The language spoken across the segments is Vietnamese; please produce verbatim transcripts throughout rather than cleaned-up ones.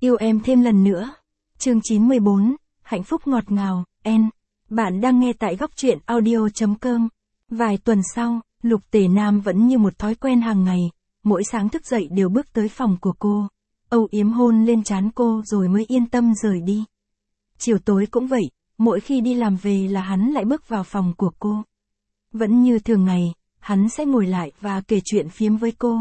Yêu em thêm lần nữa. Chương chín mươi bốn, hạnh phúc ngọt ngào, N. Bạn đang nghe tại góc truyện audio chấm com. Vài tuần sau, Lục Tề Nam vẫn như một thói quen hàng ngày, mỗi sáng thức dậy đều bước tới phòng của cô, âu yếm hôn lên trán cô rồi mới yên tâm rời đi. Chiều tối cũng vậy, mỗi khi đi làm về là hắn lại bước vào phòng của cô. Vẫn như thường ngày, hắn sẽ ngồi lại và kể chuyện phiếm với cô.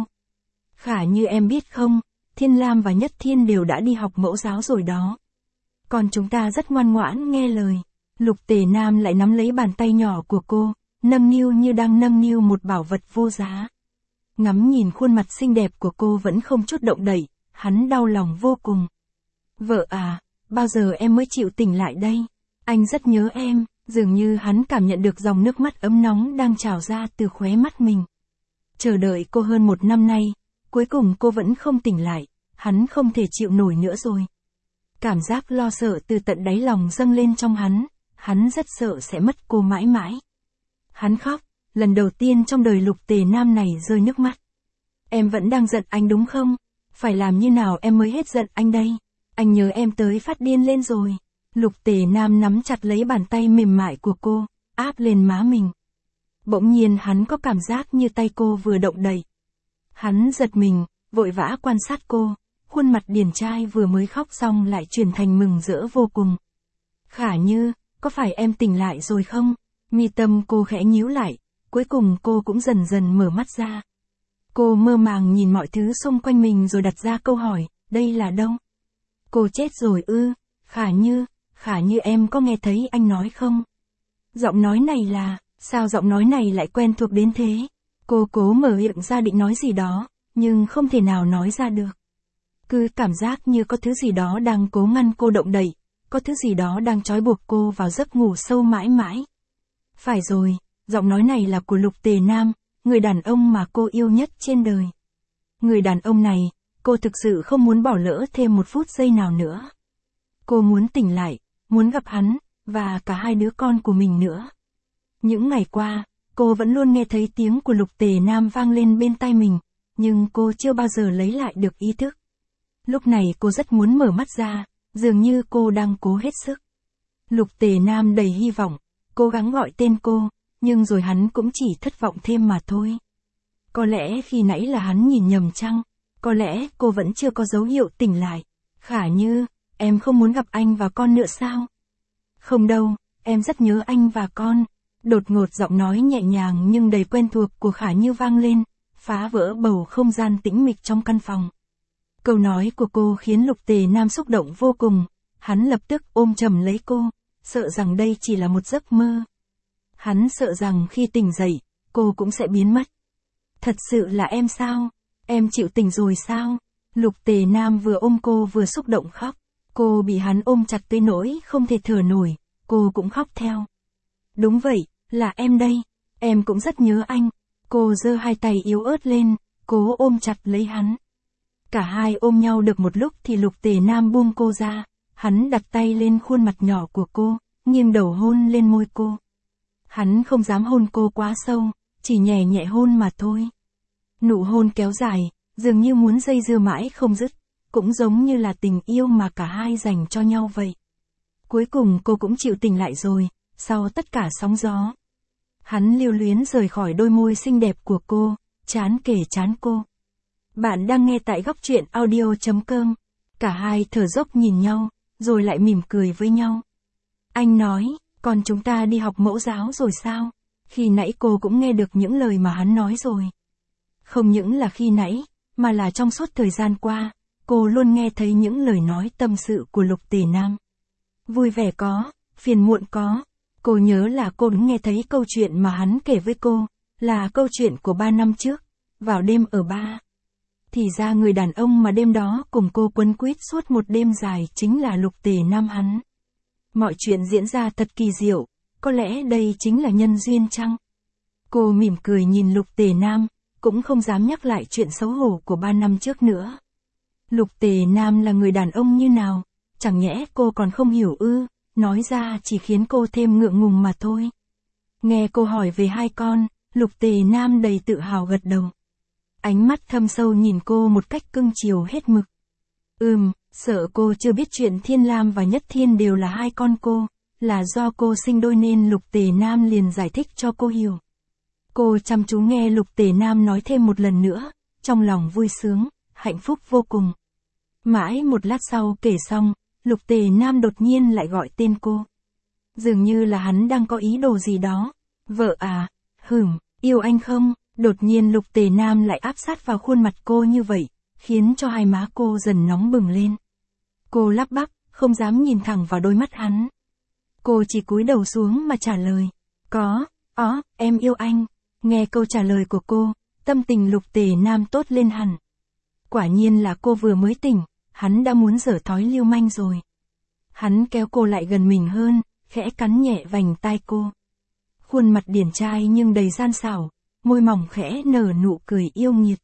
Khả như em biết không, Thiên Lam và Nhất Thiên đều đã đi học mẫu giáo rồi đó. Còn chúng ta rất ngoan ngoãn nghe lời. Lục Tề Nam lại nắm lấy bàn tay nhỏ của cô, nâng niu như đang nâng niu một bảo vật vô giá. Ngắm nhìn khuôn mặt xinh đẹp của cô vẫn không chút động đậy, hắn đau lòng vô cùng. Vợ à, bao giờ em mới chịu tỉnh lại đây? Anh rất nhớ em. Dường như hắn cảm nhận được dòng nước mắt ấm nóng đang trào ra từ khóe mắt mình. Chờ đợi cô hơn một năm nay, cuối cùng cô vẫn không tỉnh lại, hắn không thể chịu nổi nữa rồi. Cảm giác lo sợ từ tận đáy lòng dâng lên trong hắn, hắn rất sợ sẽ mất cô mãi mãi. Hắn khóc, lần đầu tiên trong đời Lục Tề Nam này rơi nước mắt. Em vẫn đang giận anh đúng không? Phải làm như nào em mới hết giận anh đây? Anh nhớ em tới phát điên lên rồi. Lục Tề Nam nắm chặt lấy bàn tay mềm mại của cô, áp lên má mình. Bỗng nhiên hắn có cảm giác như tay cô vừa động đậy. Hắn giật mình, vội vã quan sát cô, khuôn mặt điển trai vừa mới khóc xong lại chuyển thành mừng rỡ vô cùng. Khả Như, có phải em tỉnh lại rồi không? Mi tâm cô khẽ nhíu lại, cuối cùng cô cũng dần dần mở mắt ra. Cô mơ màng nhìn mọi thứ xung quanh mình rồi đặt ra câu hỏi, đây là đâu? Cô chết rồi ư? Khả Như, Khả Như em có nghe thấy anh nói không? Giọng nói này là, sao giọng nói này lại quen thuộc đến thế? Cô cố mở miệng ra định nói gì đó, nhưng không thể nào nói ra được. Cứ cảm giác như có thứ gì đó đang cố ngăn cô động đậy, có thứ gì đó đang trói buộc cô vào giấc ngủ sâu mãi mãi. Phải rồi, giọng nói này là của Lục Tề Nam, người đàn ông mà cô yêu nhất trên đời. Người đàn ông này, cô thực sự không muốn bỏ lỡ thêm một phút giây nào nữa. Cô muốn tỉnh lại, muốn gặp hắn, và cả hai đứa con của mình nữa. Những ngày qua, cô vẫn luôn nghe thấy tiếng của Lục Tề Nam vang lên bên tai mình, nhưng cô chưa bao giờ lấy lại được ý thức. Lúc này cô rất muốn mở mắt ra, dường như cô đang cố hết sức. Lục Tề Nam đầy hy vọng, cố gắng gọi tên cô, nhưng rồi hắn cũng chỉ thất vọng thêm mà thôi. Có lẽ khi nãy là hắn nhìn nhầm chăng? Có lẽ cô vẫn chưa có dấu hiệu tỉnh lại. Khả Như, em không muốn gặp anh và con nữa sao? Không đâu, em rất nhớ anh và con. Đột ngột giọng nói nhẹ nhàng nhưng đầy quen thuộc của Khả Như vang lên, phá vỡ bầu không gian tĩnh mịch trong căn phòng. Câu nói của cô khiến Lục Tề Nam xúc động vô cùng, hắn lập tức ôm chầm lấy cô, sợ rằng đây chỉ là một giấc mơ. Hắn sợ rằng khi tỉnh dậy, cô cũng sẽ biến mất. Thật sự là em sao? Em chịu tỉnh rồi sao? Lục Tề Nam vừa ôm cô vừa xúc động khóc. Cô bị hắn ôm chặt tới nỗi không thể thở nổi, cô cũng khóc theo. Đúng vậy, là em đây, em cũng rất nhớ anh. Cô giơ hai tay yếu ớt lên, cố ôm chặt lấy hắn. Cả hai ôm nhau được một lúc thì Lục Tề Nam buông cô ra, hắn đặt tay lên khuôn mặt nhỏ của cô, nghiêng đầu hôn lên môi cô. Hắn không dám hôn cô quá sâu, chỉ nhẹ nhẹ hôn mà thôi. Nụ hôn kéo dài, dường như muốn dây dưa mãi không dứt, cũng giống như là tình yêu mà cả hai dành cho nhau vậy. Cuối cùng cô cũng chịu tỉnh lại rồi, sau tất cả sóng gió. Hắn lưu luyến rời khỏi đôi môi xinh đẹp của cô, chán kề chán cô. Bạn đang nghe tại góc truyện audio chấm com. Cả hai thở dốc nhìn nhau, rồi lại mỉm cười với nhau. Anh nói, còn chúng ta đi học mẫu giáo rồi sao? Khi nãy cô cũng nghe được những lời mà hắn nói rồi. Không những là khi nãy, mà là trong suốt thời gian qua, cô luôn nghe thấy những lời nói tâm sự của Lục Tề Nam. Vui vẻ có, phiền muộn có. Cô nhớ là cô cũng nghe thấy câu chuyện mà hắn kể với cô, là câu chuyện của ba năm trước, vào đêm ở ba. Thì ra người đàn ông mà đêm đó cùng cô quấn quýt suốt một đêm dài chính là Lục Tề Nam hắn. Mọi chuyện diễn ra thật kỳ diệu, có lẽ đây chính là nhân duyên chăng? Cô mỉm cười nhìn Lục Tề Nam, cũng không dám nhắc lại chuyện xấu hổ của ba năm trước nữa. Lục Tề Nam là người đàn ông như nào? Chẳng nhẽ cô còn không hiểu ư? Nói ra chỉ khiến cô thêm ngượng ngùng mà thôi. Nghe cô hỏi về hai con, Lục Tề Nam đầy tự hào gật đầu. Ánh mắt thâm sâu nhìn cô một cách cưng chiều hết mực. Ừm, Sợ cô chưa biết chuyện Thiên Lam và Nhất Thiên đều là hai con cô, là do cô sinh đôi nên Lục Tề Nam liền giải thích cho cô hiểu. Cô chăm chú nghe Lục Tề Nam nói thêm một lần nữa, trong lòng vui sướng, hạnh phúc vô cùng. Mãi một lát sau kể xong, Lục Tề Nam đột nhiên lại gọi tên cô. Dường như là hắn đang có ý đồ gì đó. Vợ à, hửm, yêu anh không? Đột nhiên Lục Tề Nam lại áp sát vào khuôn mặt cô như vậy, khiến cho hai má cô dần nóng bừng lên. Cô lắp bắp, không dám nhìn thẳng vào đôi mắt hắn. Cô chỉ cúi đầu xuống mà trả lời. Có, ó, em yêu anh. Nghe câu trả lời của cô, tâm tình Lục Tề Nam tốt lên hẳn. Quả nhiên là cô vừa mới tỉnh, hắn đã muốn giở thói lưu manh rồi. Hắn kéo cô lại gần mình hơn, khẽ cắn nhẹ vành tai cô. Khuôn mặt điển trai nhưng đầy gian xảo, môi mỏng khẽ nở nụ cười yêu nghiệt.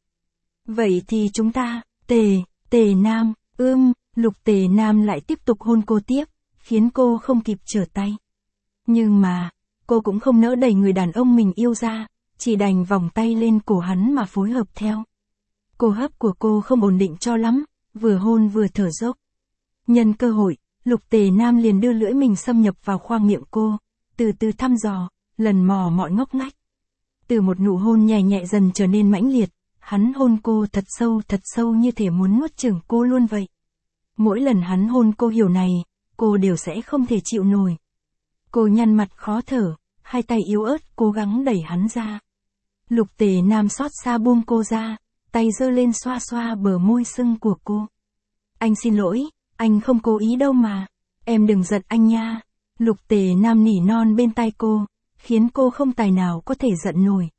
Vậy thì chúng ta, Tề, Tề Nam, ưm, Lục Tề Nam lại tiếp tục hôn cô tiếp, khiến cô không kịp trở tay. Nhưng mà, cô cũng không nỡ đẩy người đàn ông mình yêu ra, chỉ đành vòng tay lên cổ hắn mà phối hợp theo. Cô hấp của cô không ổn định cho lắm, vừa hôn vừa thở dốc. Nhân cơ hội, Lục Tề Nam liền đưa lưỡi mình xâm nhập vào khoang miệng cô, từ từ thăm dò, lần mò mọi ngóc ngách. Từ một nụ hôn nhẹ nhẹ dần trở nên mãnh liệt, hắn hôn cô thật sâu thật sâu như thể muốn nuốt chửng cô luôn vậy. Mỗi lần hắn hôn cô hiểu này, cô đều sẽ không thể chịu nổi. Cô nhăn mặt khó thở, hai tay yếu ớt cố gắng đẩy hắn ra. Lục Tề Nam xót xa buông cô ra, tay giơ lên xoa xoa bờ môi sưng của cô. Anh xin lỗi, anh không cố ý đâu mà. Em đừng giận anh nha. Lục Tề Nam nỉ non bên tai cô, khiến cô không tài nào có thể giận nổi.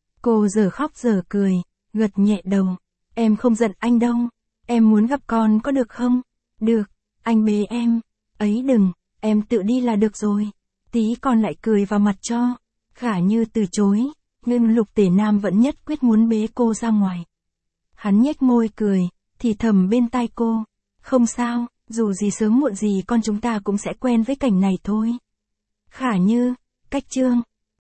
Cô giờ khóc giờ cười, gật nhẹ đầu. Em không giận anh đâu. Em muốn gặp con có được không? Được, anh bế em. Ấy đừng, em tự đi là được rồi. Tí con lại cười vào mặt cho. Khả Như từ chối, nhưng Lục Tề Nam vẫn nhất quyết muốn bế cô ra ngoài. Hắn nhếch môi cười, thì thầm bên tai cô. Không sao, dù gì sớm muộn gì con chúng ta cũng sẽ quen với cảnh này thôi. Khả Như, cách chương.